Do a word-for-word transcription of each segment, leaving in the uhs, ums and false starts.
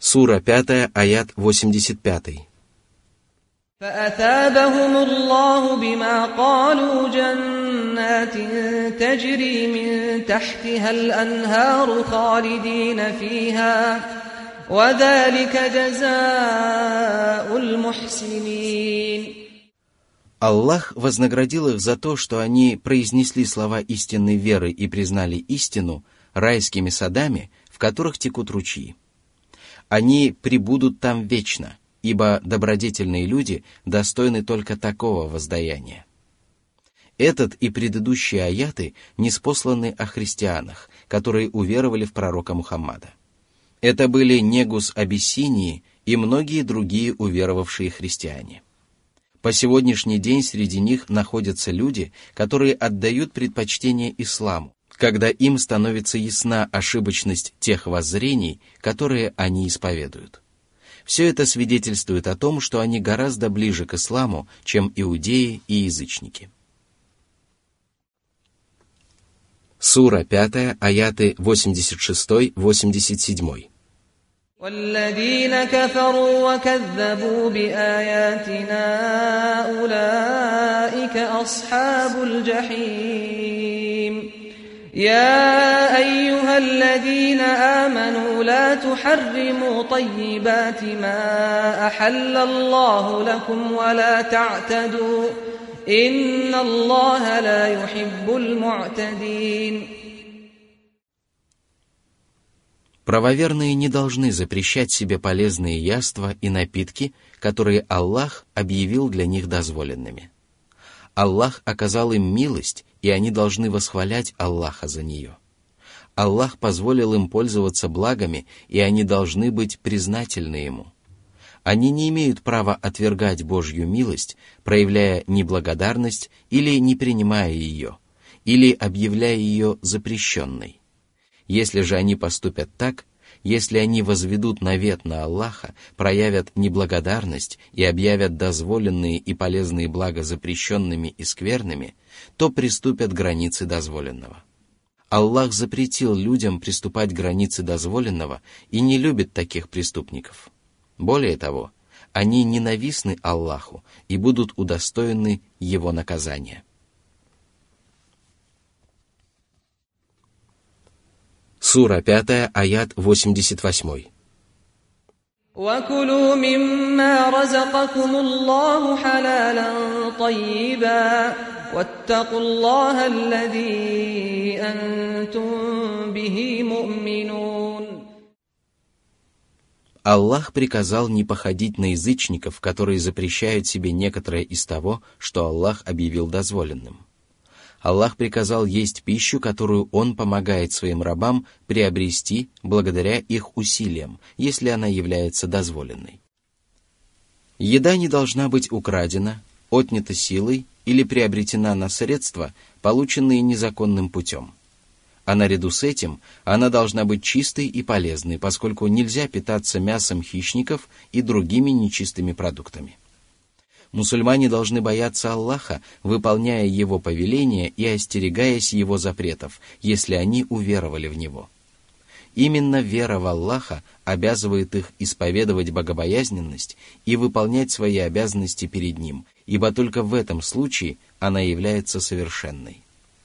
Сура пятая, аят восемьдесят пятый. فأثابهم الله بما قالوا جنات تجري من تحتها الأنهار خالدين فيها وذلك جزاء المحسنين. Аллах вознаградил их за то, что они произнесли слова истинной веры и признали истину райскими садами, в которых текут ручьи. Они пребудут там вечно, ибо добродетельные люди достойны только такого воздаяния. Этот и предыдущие аяты ниспосланы о христианах, которые уверовали в пророка Мухаммада. Это были Негус Абиссинии и многие другие уверовавшие христиане. По сегодняшний день среди них находятся люди, которые отдают предпочтение исламу, когда им становится ясна ошибочность тех воззрений, которые они исповедуют. Все это свидетельствует о том, что они гораздо ближе к исламу, чем иудеи и язычники. Сура пятая, аяты восемьдесят шесть — восемьдесят семь. والذين كفروا وكذبوا بآياتنا أولئك أصحاب الجحيم يا أيها الذين آمنوا لا تحرموا طيبات ما أحل الله لكم ولا تعتدوا إن الله لا يحب المعتدين. Правоверные не должны запрещать себе полезные яства и напитки, которые Аллах объявил для них дозволенными. Аллах оказал им милость, и они должны восхвалять Аллаха за нее. Аллах позволил им пользоваться благами, и они должны быть признательны Ему. Они не имеют права отвергать Божью милость, проявляя неблагодарность или не принимая ее, или объявляя ее запрещенной. Если же они поступят так, если они возведут навет на Аллаха, проявят неблагодарность и объявят дозволенные и полезные блага запрещенными и скверными, то приступят границы дозволенного. Аллах запретил людям приступать к границе дозволенного и не любит таких преступников. Более того, они ненавистны Аллаху и будут удостоены Его наказания. Сура пятая, аят восемьдесят восемь. وَكُلُوا مِمَّا رَزَقَكُمُ اللَّهُ حَلَالًا طَيِّبًا وَاتَّقُوا اللَّهَ الَّذِي أَنْتُمْ بِهِ مُؤْمِنُونَ. Аллах приказал не походить на язычников, которые запрещают себе некоторое из того, что Аллах объявил дозволенным. Аллах приказал есть пищу, которую Он помогает своим рабам приобрести благодаря их усилиям, если она является дозволенной. Еда не должна быть украдена, отнята силой или приобретена на средства, полученные незаконным путем. А наряду с этим она должна быть чистой и полезной, поскольку нельзя питаться мясом хищников и другими нечистыми продуктами. Мусульмане должны бояться Аллаха, выполняя Его повеления и остерегаясь Его запретов, если они уверовали в Него. Именно вера в Аллаха обязывает их исповедовать богобоязненность и выполнять свои обязанности перед Ним, ибо только в этом случае она является совершенной.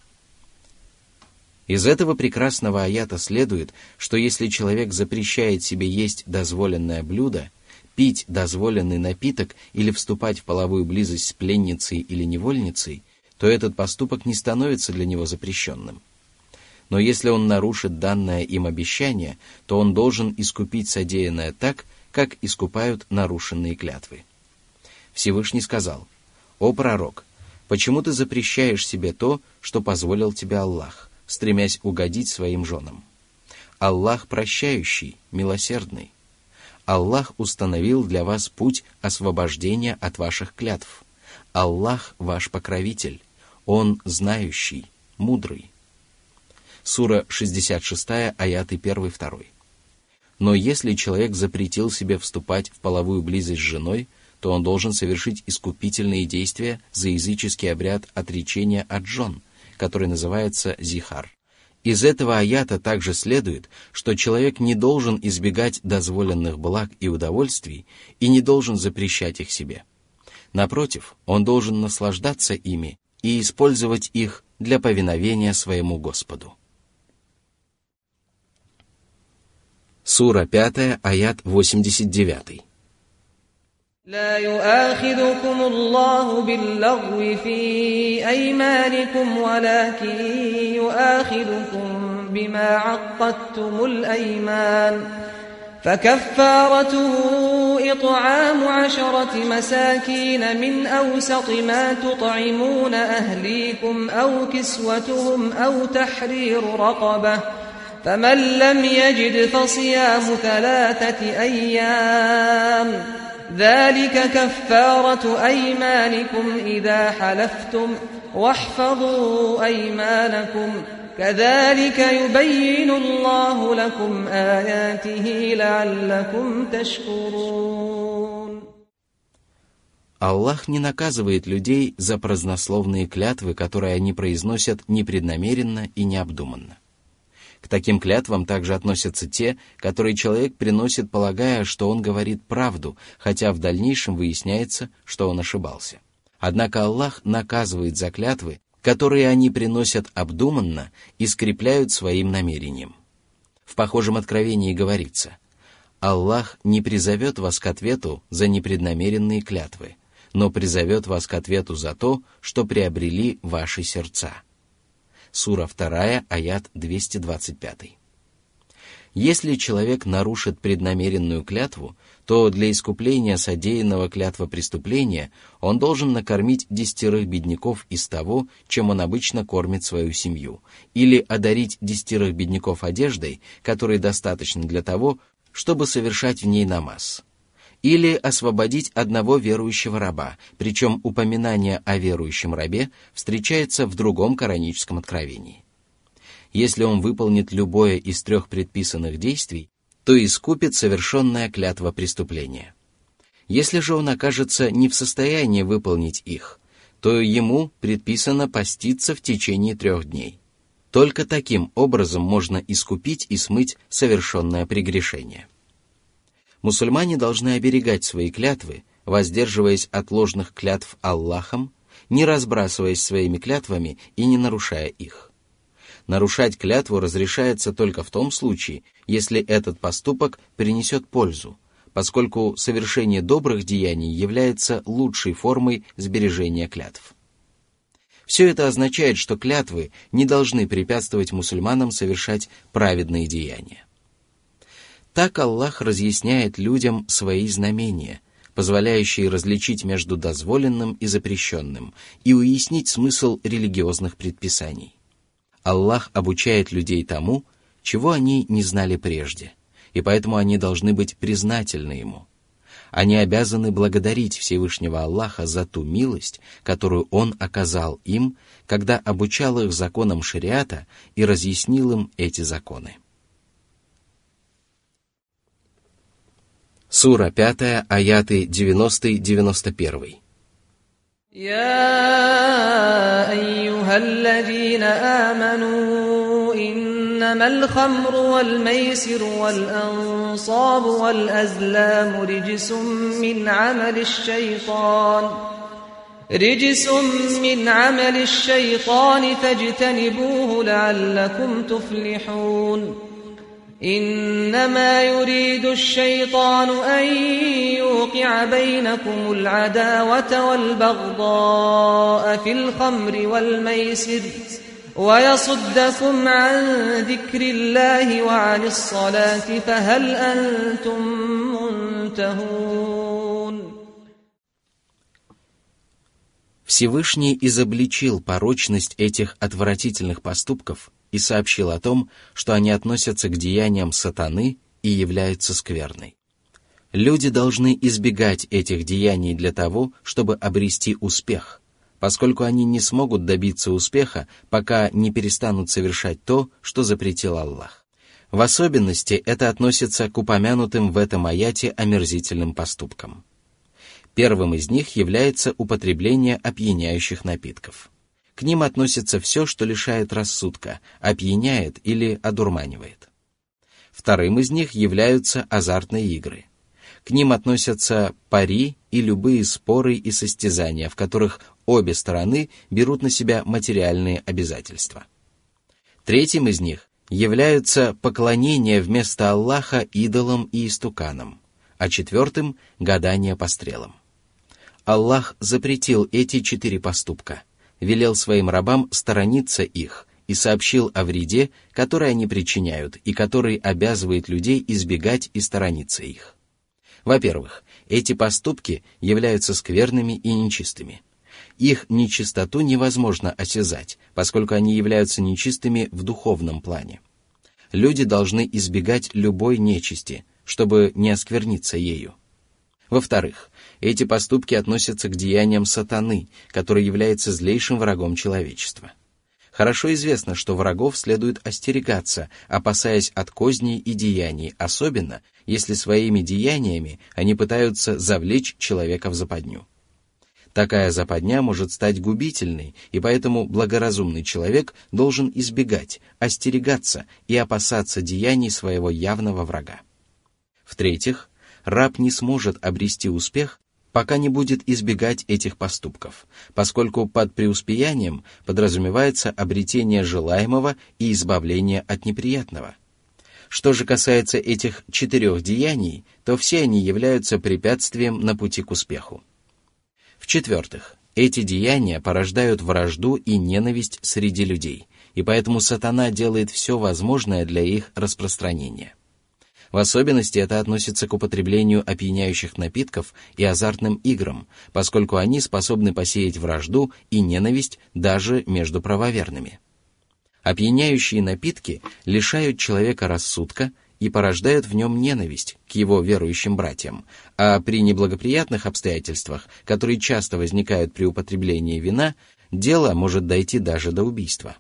Из этого прекрасного аята следует, что если человек запрещает себе есть дозволенное блюдо, пить дозволенный напиток или вступать в половую близость с пленницей или невольницей, то этот поступок не становится для него запрещенным. Но если он нарушит данное им обещание, то он должен искупить содеянное так, как искупают нарушенные клятвы. Всевышний сказал: «О пророк, почему ты запрещаешь себе то, что позволил тебе Аллах, стремясь угодить своим женам? Аллах прощающий, милосердный. Аллах установил для вас путь освобождения от ваших клятв. Аллах ваш покровитель, Он знающий, мудрый». Сура шестьдесят шесть, аяты один-два. Но если человек запретил себе вступать в половую близость с женой, то он должен совершить искупительные действия за языческий обряд отречения от жен, который называется зихар, Из этого аята также следует, что человек не должен избегать дозволенных благ и удовольствий и не должен запрещать их себе. Напротив, он должен наслаждаться ими и использовать их для повиновения своему Господу. Сура пятая, аят восемьдесят девять. لا يؤاخذكم الله باللغو في أيمانكم ولكن يؤاخذكم بما عقدتم الأيمان فكفارته إطعام عشرة مساكين من أوسط ما تطعمون أهليكم أو كسوتهم أو تحرير رقبة فمن لم يجد فصيام ثلاثة أيام ذلك كفارة أيمانكم إذا حلفتم واحفظوا أيمانكم كذلك يبين الله لكم آياته لعلكم تشكرون. Аллах не наказывает людей за празднословные клятвы, которые они произносят непреднамеренно и необдуманно. К таким клятвам также относятся те, которые человек приносит, полагая, что он говорит правду, хотя в дальнейшем выясняется, что он ошибался. Однако Аллах наказывает за клятвы, которые они приносят обдуманно и скрепляют своим намерением. В похожем откровении говорится: «Аллах не призовет вас к ответу за непреднамеренные клятвы, но призовет вас к ответу за то, что приобрели ваши сердца». Сура вторая, аят двести двадцать пять. Если человек нарушит преднамеренную клятву, то для искупления содеянного клятвопреступления он должен накормить десятерых бедняков из того, чем он обычно кормит свою семью, или одарить десятерых бедняков одеждой, которой достаточно для того, чтобы совершать в ней намаз, или освободить одного верующего раба, причем упоминание о верующем рабе встречается в другом кораническом откровении. Если он выполнит любое из трех предписанных действий, то искупит совершенное клятва преступления. Если же он окажется не в состоянии выполнить их, то ему предписано поститься в течение трех дней. Только таким образом можно искупить и смыть совершенное прегрешение. Мусульмане должны оберегать свои клятвы, воздерживаясь от ложных клятв Аллахом, не разбрасываясь своими клятвами и не нарушая их. Нарушать клятву разрешается только в том случае, если этот поступок принесет пользу, поскольку совершение добрых деяний является лучшей формой сбережения клятв. Все это означает, что клятвы не должны препятствовать мусульманам совершать праведные деяния. Так Аллах разъясняет людям свои знамения, позволяющие различить между дозволенным и запрещенным, и уяснить смысл религиозных предписаний. Аллах обучает людей тому, чего они не знали прежде, и поэтому они должны быть признательны Ему. Они обязаны благодарить Всевышнего Аллаха за ту милость, которую Он оказал им, когда обучал их законам шариата и разъяснил им эти законы. Сура пятая, аяты девяностый девяносто один. يا أيها الذين آمنوا إنما الخمر والميسر والأنصاب والأزلام رجس من عمل الشيطان رجس من عمل الشيطان فاجتنبوه لعلكم تفلحون إنما يريد الشيطان أن يوقع بينكم العداوة والبغضاء في الخمر والميسر ويصدكم عن ذكر الله وعن الصلاة فهل أنتم منتهون. Всевышний изобличил порочность этих отвратительных поступков и сообщил о том, что они относятся к деяниям сатаны и являются скверной. Люди должны избегать этих деяний для того, чтобы обрести успех, поскольку они не смогут добиться успеха, пока не перестанут совершать то, что запретил Аллах. В особенности это относится к упомянутым в этом аяте омерзительным поступкам. Первым из них является употребление опьяняющих напитков. К ним относится все, что лишает рассудка, опьяняет или одурманивает. Вторым из них являются азартные игры. К ним относятся пари и любые споры и состязания, в которых обе стороны берут на себя материальные обязательства. Третьим из них являются поклонение вместо Аллаха идолам и истуканам, а четвертым – гадание по стрелам. Аллах запретил эти четыре поступка, велел своим рабам сторониться их и сообщил о вреде, который они причиняют и который обязывает людей избегать и сторониться их. Во-первых, эти поступки являются скверными и нечистыми. Их нечистоту невозможно осязать, поскольку они являются нечистыми в духовном плане. Люди должны избегать любой нечисти, чтобы не оскверниться ею. Во-вторых, эти поступки относятся к деяниям сатаны, который является злейшим врагом человечества. Хорошо известно, что врагов следует остерегаться, опасаясь от козней и деяний, особенно если своими деяниями они пытаются завлечь человека в западню. Такая западня может стать губительной, и поэтому благоразумный человек должен избегать, остерегаться и опасаться деяний своего явного врага. В-третьих, раб не сможет обрести успех, пока не будет избегать этих поступков, поскольку под преуспеянием подразумевается обретение желаемого и избавление от неприятного. Что же касается этих четырех деяний, то все они являются препятствием на пути к успеху. В-четвертых, эти деяния порождают вражду и ненависть среди людей, и поэтому сатана делает все возможное для их распространения. В особенности это относится к употреблению опьяняющих напитков и азартным играм, поскольку они способны посеять вражду и ненависть даже между правоверными. Опьяняющие напитки лишают человека рассудка и порождают в нем ненависть к его верующим братьям, а при неблагоприятных обстоятельствах, которые часто возникают при употреблении вина, дело может дойти даже до убийства.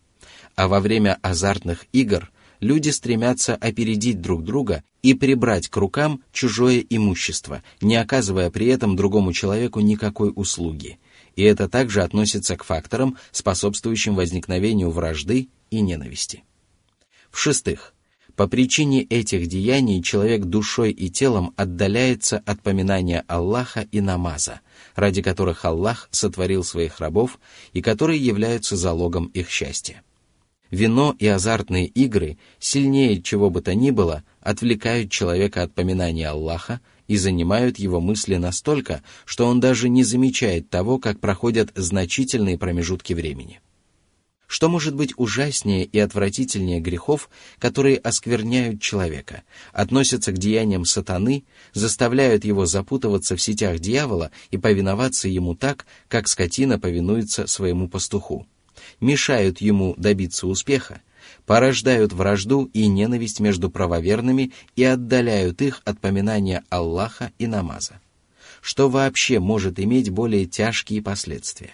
А во время азартных игр люди стремятся опередить друг друга и прибрать к рукам чужое имущество, не оказывая при этом другому человеку никакой услуги. И это также относится к факторам, способствующим возникновению вражды и ненависти. В-шестых, по причине этих деяний человек душой и телом отдаляется от поминания Аллаха и намаза, ради которых Аллах сотворил своих рабов и которые являются залогом их счастья. Вино и азартные игры, сильнее чего бы то ни было, отвлекают человека от поминания Аллаха и занимают его мысли настолько, что он даже не замечает того, как проходят значительные промежутки времени. Что может быть ужаснее и отвратительнее грехов, которые оскверняют человека, относятся к деяниям сатаны, заставляют его запутываться в сетях дьявола и повиноваться ему так, как скотина повинуется своему пастуху, мешают ему добиться успеха, порождают вражду и ненависть между правоверными и отдаляют их от поминания Аллаха и намаза. Что вообще может иметь более тяжкие последствия?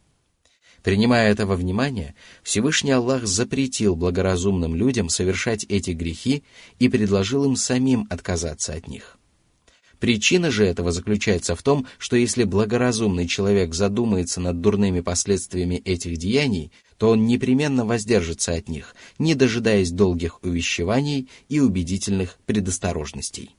Принимая это во внимание, Всевышний Аллах запретил благоразумным людям совершать эти грехи и предложил им самим отказаться от них. Причина же этого заключается в том, что если благоразумный человек задумается над дурными последствиями этих деяний, то он непременно воздержится от них, не дожидаясь долгих увещеваний и убедительных предосторожностей.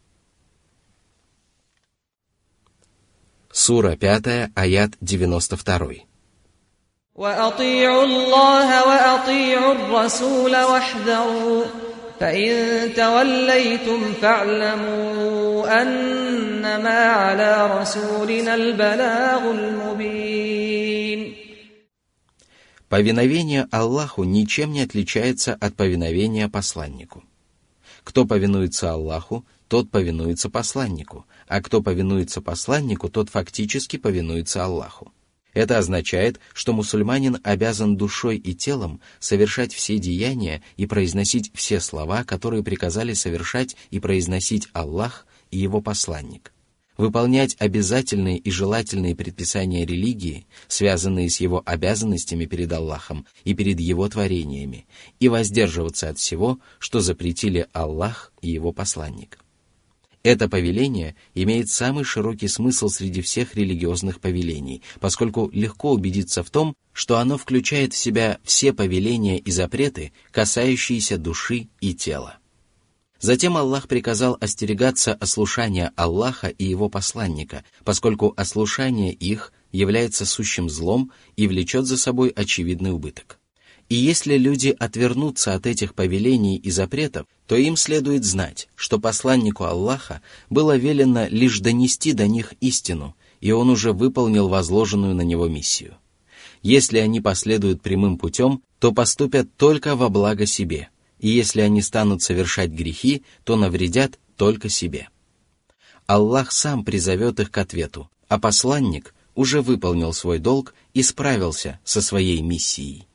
Сура пятая, аят девяносто два. وَأَطِيعُوا اللَّهَ وَأَطِيعُوا الرَّسُولَ وَاحْذَرُوا فَإِن تَوَلَّيْتُمْ فَاعْلَمُوا أَنَّمَا عَلَى رَسُولِنَا الْبَلَاغُ الْمُبِينُ. Повиновение Аллаху ничем не отличается от повиновения посланнику. Кто повинуется Аллаху, тот повинуется посланнику, а кто повинуется посланнику, тот фактически повинуется Аллаху. Это означает, что мусульманин обязан душой и телом совершать все деяния и произносить все слова, которые приказали совершать и произносить Аллах и его посланник, выполнять обязательные и желательные предписания религии, связанные с его обязанностями перед Аллахом и перед его творениями, и воздерживаться от всего, что запретили Аллах и его посланник. Это повеление имеет самый широкий смысл среди всех религиозных повелений, поскольку легко убедиться в том, что оно включает в себя все повеления и запреты, касающиеся души и тела. Затем Аллах приказал остерегаться ослушания Аллаха и Его посланника, поскольку ослушание их является сущим злом и влечет за собой очевидный убыток. И если люди отвернутся от этих повелений и запретов, то им следует знать, что посланнику Аллаха было велено лишь донести до них истину, и он уже выполнил возложенную на него миссию. Если они последуют прямым путем, то поступят только во благо себе, и если они станут совершать грехи, то навредят только себе. Аллах сам призовет их к ответу, а посланник уже выполнил свой долг и справился со своей миссией.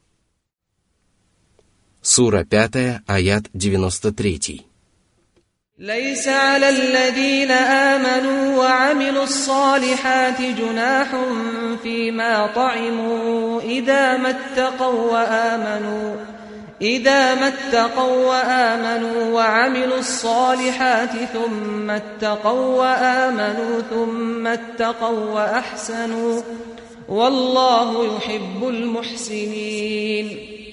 Сура пятая, аят девяносто три. ليس على الذين آمنوا وعملوا الصالحات جناح فيما طعموا إذا ما اتقوا وآمنوا إذا ما اتقوا وآمنوا وعملوا الصالحات ثم اتقوا وآمنوا ثم اتقوا وأحسنوا والله يحب المحسنين.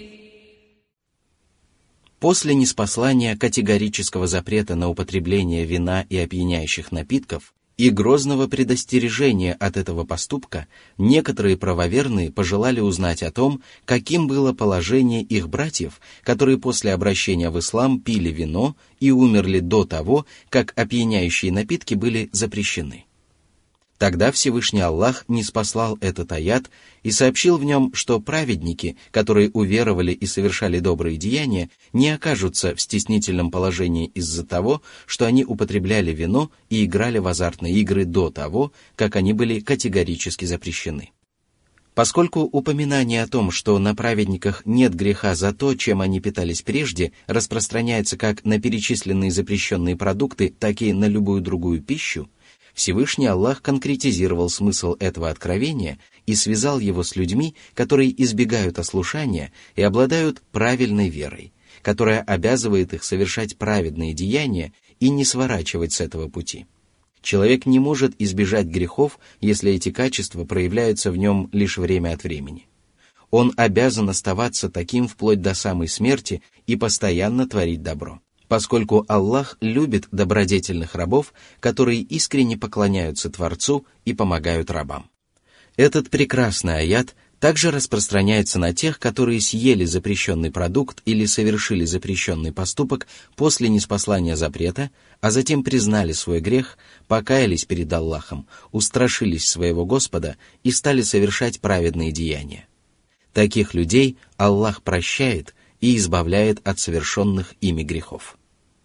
После ниспослания категорического запрета на употребление вина и опьяняющих напитков и грозного предостережения от этого поступка, некоторые правоверные пожелали узнать о том, каким было положение их братьев, которые после обращения в ислам пили вино и умерли до того, как опьяняющие напитки были запрещены. Тогда Всевышний Аллах ниспослал этот аят и сообщил в нем, что праведники, которые уверовали и совершали добрые деяния, не окажутся в стеснительном положении из-за того, что они употребляли вино и играли в азартные игры до того, как они были категорически запрещены. Поскольку упоминание о том, что на праведниках нет греха за то, чем они питались прежде, распространяется как на перечисленные запрещенные продукты, так и на любую другую пищу, Всевышний Аллах конкретизировал смысл этого откровения и связал его с людьми, которые избегают ослушания и обладают правильной верой, которая обязывает их совершать праведные деяния и не сворачивать с этого пути. Человек не может избежать грехов, если эти качества проявляются в нем лишь время от времени. Он обязан оставаться таким вплоть до самой смерти и постоянно творить добро, поскольку Аллах любит добродетельных рабов, которые искренне поклоняются Творцу и помогают рабам. Этот прекрасный аят также распространяется на тех, которые съели запрещенный продукт или совершили запрещенный поступок после ниспослания запрета, а затем признали свой грех, покаялись перед Аллахом, устрашились своего Господа и стали совершать праведные деяния. Таких людей Аллах прощает и избавляет от совершенных ими грехов.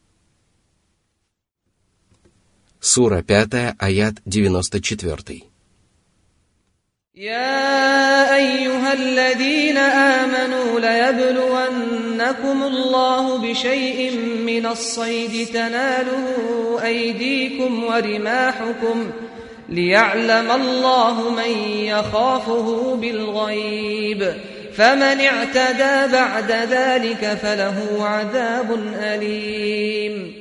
Сура пятая, аят девяносто четыре. يا أيها الذين آمنوا ليبلونكم الله بشيء من الصيد تناله أيديكم ورماحكم ليعلم الله من يخافه بالغيب فمن اعتدى بعد ذلك فله عذاب أليم.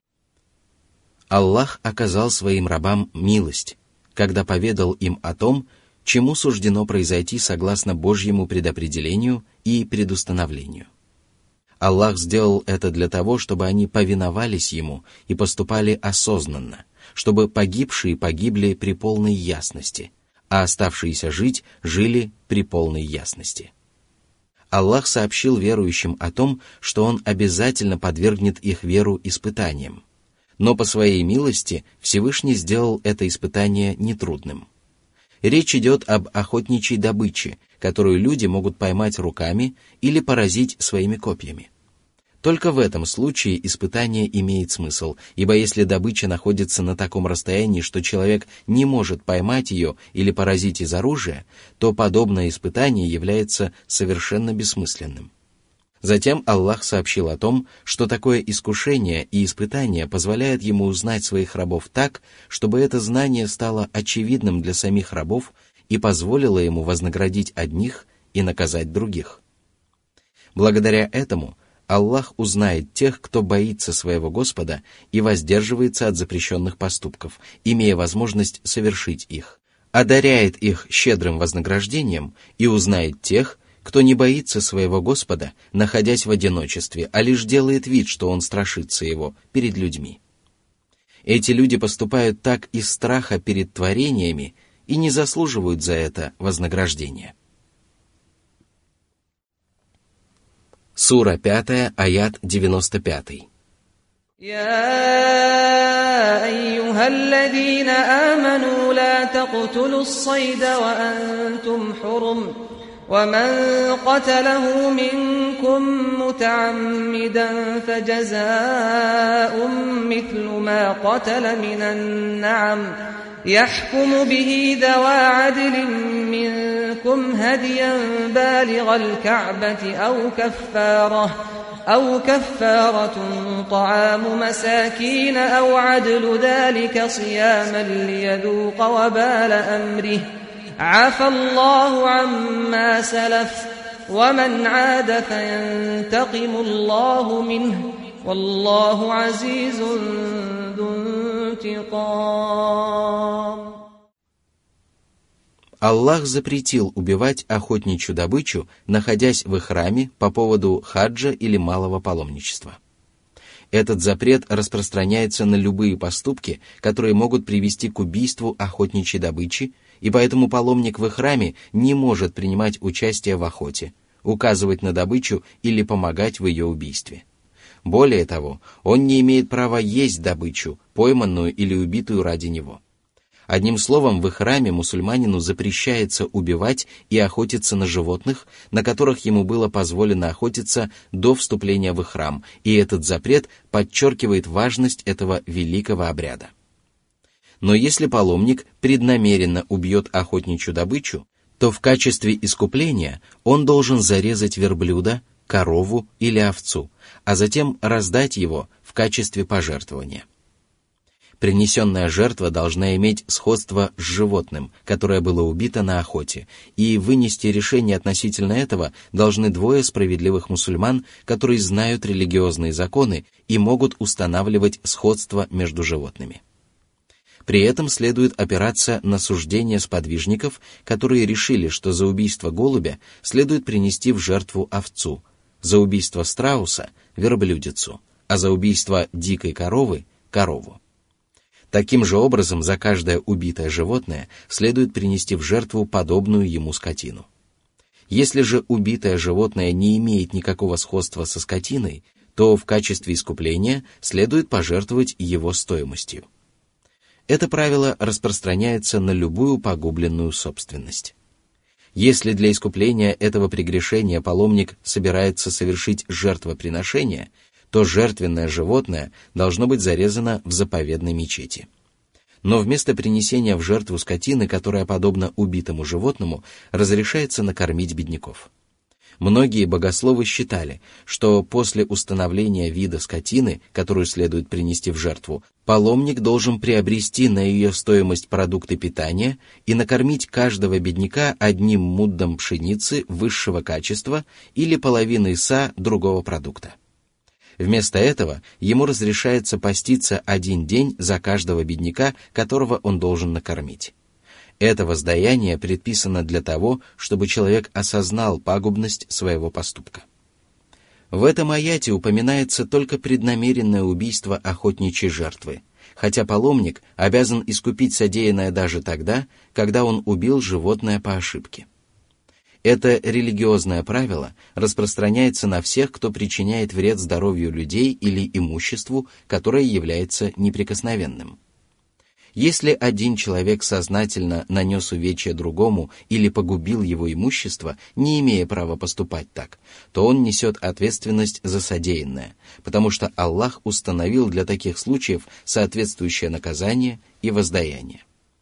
Аллах оказал своим рабам милость, когда поведал им о том, чему суждено произойти согласно Божьему предопределению и предустановлению. Аллах сделал это для того, чтобы они повиновались Ему и поступали осознанно, чтобы погибшие погибли при полной ясности, а оставшиеся жить жили при полной ясности. Аллах сообщил верующим о том, что Он обязательно подвергнет их веру испытаниям, но по своей милости Всевышний сделал это испытание нетрудным. Речь идет об охотничьей добыче, которую люди могут поймать руками или поразить своими копьями. Только в этом случае испытание имеет смысл, ибо если добыча находится на таком расстоянии, что человек не может поймать ее или поразить из оружия, то подобное испытание является совершенно бессмысленным. Затем Аллах сообщил о том, что такое искушение и испытание позволяет ему узнать своих рабов так, чтобы это знание стало очевидным для самих рабов и позволило ему вознаградить одних и наказать других. Благодаря этому Аллах узнает тех, кто боится своего Господа и воздерживается от запрещенных поступков, имея возможность совершить их, одаряет их щедрым вознаграждением и узнает тех, кто не боится своего Господа, находясь в одиночестве, а лишь делает вид, что он страшится его перед людьми. Эти люди поступают так из страха перед творениями и не заслуживают за это вознаграждения. Сура пятая, аят девяносто пятый. يا أيها الذين آمنوا لا تقتلوا الصيد وأنتم حرم ومن قتله منكم متعمدا فجزاء مثل ما قتل من النعم يحكم به ذوى عدل منكم هديا بالغ الكعبة أو كفارة أو كفارة طعام مساكين أو عدل ذلك صياما ليذوق وبال أمره عفى الله عما سلف ومن عاد فينتقم الله منه والله عزيز ذو انتقام. Аллах запретил убивать охотничью добычу, находясь в храме по поводу хаджа или малого паломничества. Этот запрет распространяется на любые поступки, которые могут привести к убийству охотничьей добычи, и поэтому паломник в храме не может принимать участие в охоте, указывать на добычу или помогать в ее убийстве. Более того, он не имеет права есть добычу, пойманную или убитую ради него. Одним словом, в храме мусульманину запрещается убивать и охотиться на животных, на которых ему было позволено охотиться до вступления в храм, и этот запрет подчеркивает важность этого великого обряда. Но если паломник преднамеренно убьет охотничью добычу, то в качестве искупления он должен зарезать верблюда, корову или овцу, а затем раздать его в качестве пожертвования. Принесенная жертва должна иметь сходство с животным, которое было убито на охоте, и вынести решение относительно этого должны двое справедливых мусульман, которые знают религиозные законы и могут устанавливать сходство между животными. При этом следует опираться на суждения сподвижников, которые решили, что за убийство голубя следует принести в жертву овцу, за убийство страуса – верблюдицу, а за убийство дикой коровы – корову. Таким же образом, за каждое убитое животное следует принести в жертву подобную ему скотину. Если же убитое животное не имеет никакого сходства со скотиной, то в качестве искупления следует пожертвовать его стоимостью. Это правило распространяется на любую погубленную собственность. Если для искупления этого прегрешения паломник собирается совершить жертвоприношение, то жертвенное животное должно быть зарезано в заповедной мечети. Но вместо принесения в жертву скотины, которая подобна убитому животному, разрешается накормить бедняков. Многие богословы считали, что после установления вида скотины, которую следует принести в жертву, паломник должен приобрести на ее стоимость продукты питания и накормить каждого бедняка одним муддом пшеницы высшего качества или половиной са другого продукта. Вместо этого ему разрешается поститься один день за каждого бедняка, которого он должен накормить. Это воздаяние предписано для того, чтобы человек осознал пагубность своего поступка. В этом аяте упоминается только преднамеренное убийство охотничьей жертвы, хотя паломник обязан искупить содеянное даже тогда, когда он убил животное по ошибке. Это религиозное правило распространяется на всех, кто причиняет вред здоровью людей или имуществу, которое является неприкосновенным. Если один человек сознательно нанес увечье другому или погубил его имущество, не имея права поступать так, то он несет ответственность за содеянное, потому что Аллах установил для таких случаев соответствующее наказание и воздаяние.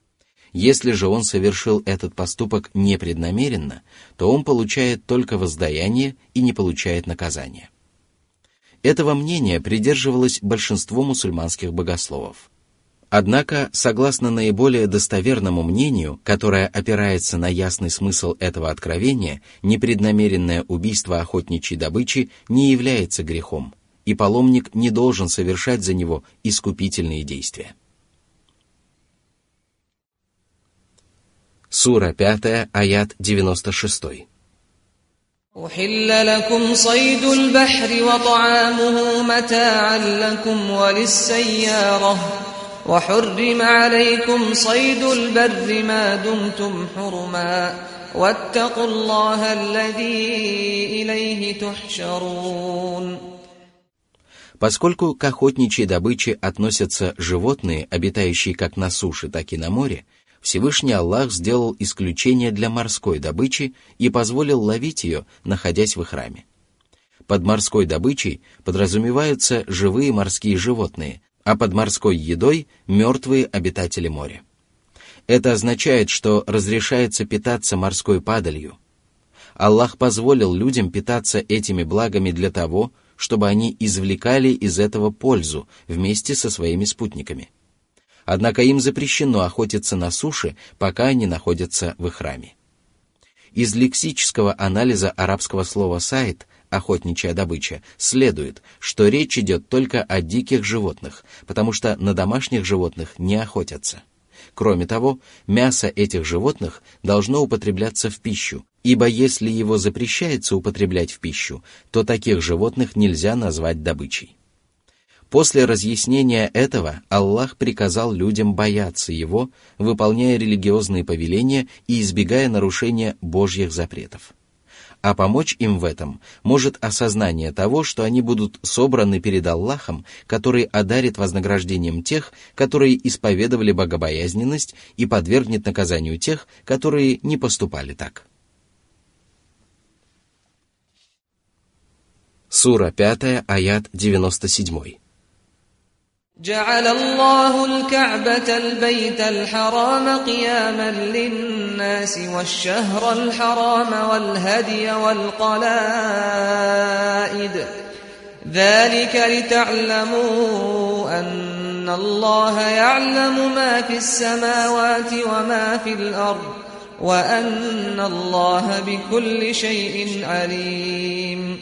Если же он совершил этот поступок непреднамеренно, то он получает только воздаяние и не получает наказания. Этого мнения придерживалось большинство мусульманских богословов. Однако, согласно наиболее достоверному мнению, которое опирается на ясный смысл этого откровения, непреднамеренное убийство охотничьей добычи не является грехом, и паломник не должен совершать за него искупительные действия. Сура пятая, аят девяносто шесть. أحل لكم صيد البحر وطعامه متاعا لكم وللسيارة وحرم عليكم صيد البر ما دمتم حرما واتقوا الله الذي إليه تحشرون. Поскольку к охотничьей добыче относятся животные, обитающие как на суше, так и на море, Всевышний Аллах сделал исключение для морской добычи и позволил ловить ее, находясь в храме. Под морской добычей подразумеваются живые морские животные, а под морской едой – мертвые обитатели моря. Это означает, что разрешается питаться морской падалью. Аллах позволил людям питаться этими благами для того, чтобы они извлекали из этого пользу вместе со своими спутниками. Однако им запрещено охотиться на суше, пока они находятся в храме. Из лексического анализа арабского слова «сайд» – охотничья добыча, следует, что речь идет только о диких животных, потому что на домашних животных не охотятся. Кроме того, мясо этих животных должно употребляться в пищу, ибо если его запрещается употреблять в пищу, то таких животных нельзя назвать добычей. После разъяснения этого Аллах приказал людям бояться Его, выполняя религиозные повеления и избегая нарушения Божьих запретов. А помочь им в этом может осознание того, что они будут собраны перед Аллахом, который одарит вознаграждением тех, которые исповедовали богобоязненность, и подвергнет наказанию тех, которые не поступали так. Сура пятая, аят девяносто семь. جعل الله الكعبة البيت الحرام قياما للناس والشهر الحرام والهدي والقلائد ذلك لتعلموا أن الله يعلم ما في السماوات وما في الأرض وأن الله بكل شيء عليم.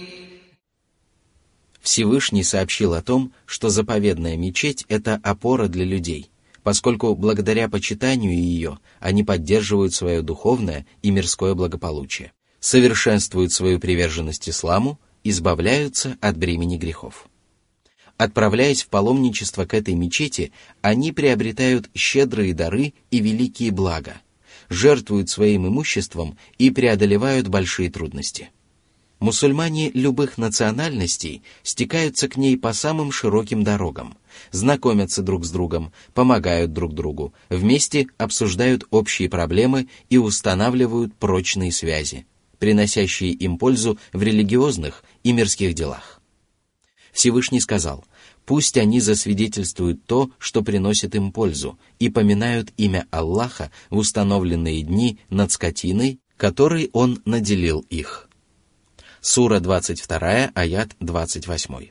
Всевышний сообщил о том, что заповедная мечеть – это опора для людей, поскольку благодаря почитанию ее они поддерживают свое духовное и мирское благополучие, совершенствуют свою приверженность исламу, избавляются от бремени грехов. Отправляясь в паломничество к этой мечети, они приобретают щедрые дары и великие блага, жертвуют своим имуществом и преодолевают большие трудности. Мусульмане любых национальностей стекаются к ней по самым широким дорогам, знакомятся друг с другом, помогают друг другу, вместе обсуждают общие проблемы и устанавливают прочные связи, приносящие им пользу в религиозных и мирских делах. Всевышний сказал: «Пусть они засвидетельствуют то, что приносит им пользу, и поминают имя Аллаха в установленные дни над скотиной, которой Он наделил их». Сура двадцать два, аят двадцать восемь.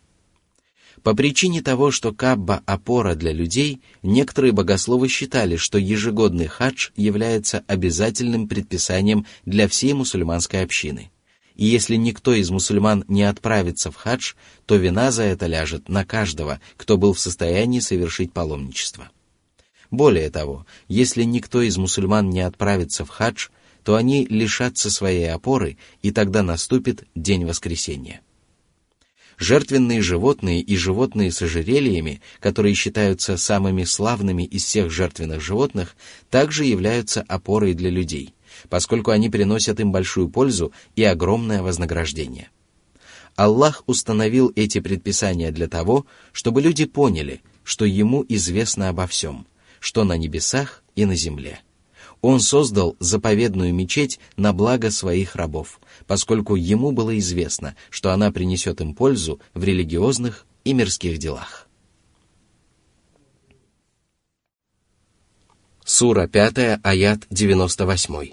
По причине того, что Каба – опора для людей, некоторые богословы считали, что ежегодный хадж является обязательным предписанием для всей мусульманской общины. И если никто из мусульман не отправится в хадж, то вина за это ляжет на каждого, кто был в состоянии совершить паломничество. Более того, если никто из мусульман не отправится в хадж, то они лишатся своей опоры, и тогда наступит день воскресения. Жертвенные животные и животные с ожерельями, которые считаются самыми славными из всех жертвенных животных, также являются опорой для людей, поскольку они приносят им большую пользу и огромное вознаграждение. Аллах установил эти предписания для того, чтобы люди поняли, что Ему известно обо всем, что на небесах и на земле. Он создал заповедную мечеть на благо своих рабов, поскольку Ему было известно, что она принесет им пользу в религиозных и мирских делах. Сура пятая, аят девяносто восемь.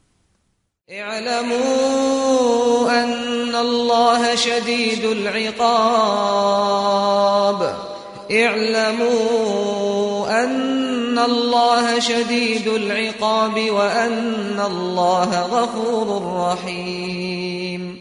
اعلموا أن الله شديد العقاب اعلموا أن وأن الله شديد العقاب وأن الله غفور رحيم.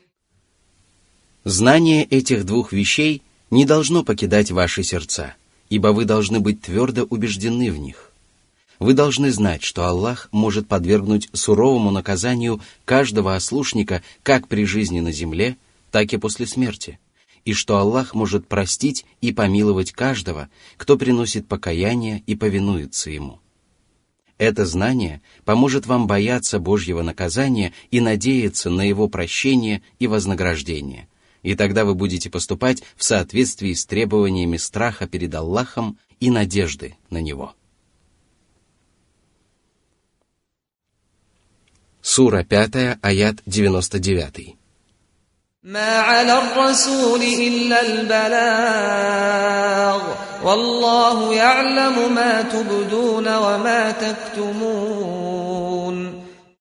Знание этих двух вещей не должно покидать ваши сердца, ибо вы должны быть твердо убеждены в них. Вы должны знать, что Аллах может подвергнуть суровому наказанию каждого ослушника как при жизни на земле, так и после смерти, и что Аллах может простить и помиловать каждого, кто приносит покаяние и повинуется Ему. Это знание поможет вам бояться Божьего наказания и надеяться на Его прощение и вознаграждение, и тогда вы будете поступать в соответствии с требованиями страха перед Аллахом и надежды на Него. Сура пятая, аят девяносто девятый. ما على الرسول إلا البلاغ والله يعلم ما تبدون وما تكتمون.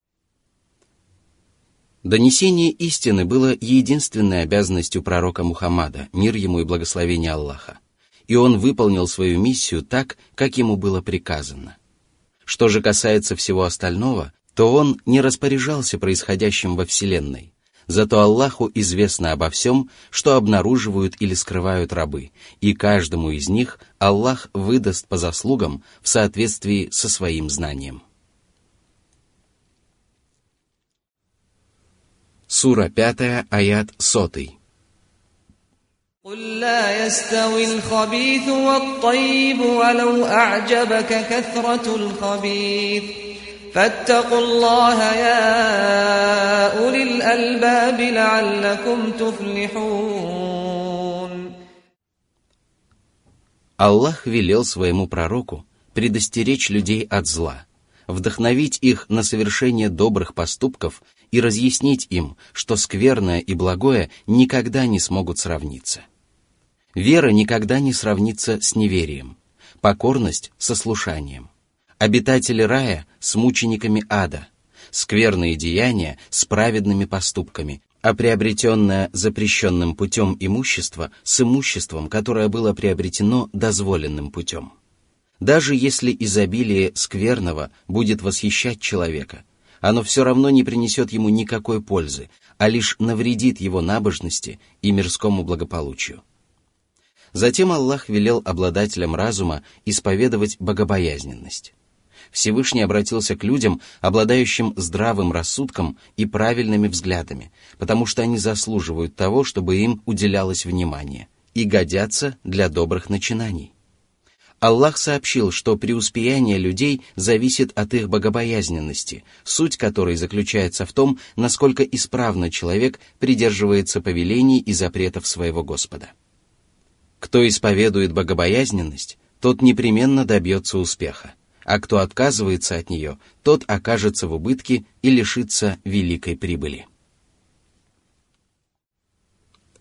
Донесение истины было единственной обязанностью пророка Мухаммада, мир ему и благословение Аллаха, и он выполнил свою миссию так, как ему было приказано. Что же касается всего остального, то он не распоряжался происходящим во Вселенной, зато Аллаху известно обо всем, что обнаруживают или скрывают рабы, и каждому из них Аллах выдаст по заслугам в соответствии со своим знанием. Сура пятая, аят сотый. قل لا يستوي الخبيث والطيب ولو أعجبك كثرة الخبيث فاتقوا الله يا أولي الألباب لعلكم تفلحون. Аллах велел своему пророку предостеречь людей от зла, вдохновить их на совершение добрых поступков и разъяснить им, что скверное и благое никогда не смогут сравниться. Вера никогда не сравнится с неверием, покорность со слушанием, обитатели рая с мучениками ада, скверные деяния с праведными поступками, а приобретенное запрещенным путем имущество с имуществом, которое было приобретено дозволенным путем. Даже если изобилие скверного будет восхищать человека, оно все равно не принесет ему никакой пользы, а лишь навредит его набожности и мирскому благополучию. Затем Аллах велел обладателям разума исповедовать богобоязненность. Всевышний обратился к людям, обладающим здравым рассудком и правильными взглядами, потому что они заслуживают того, чтобы им уделялось внимание, и годятся для добрых начинаний. Аллах сообщил, что преуспеяние людей зависит от их богобоязненности, суть которой заключается в том, насколько исправно человек придерживается повелений и запретов своего Господа. Кто исповедует богобоязненность, тот непременно добьется успеха, а кто отказывается от нее, тот окажется в убытке и лишится великой прибыли.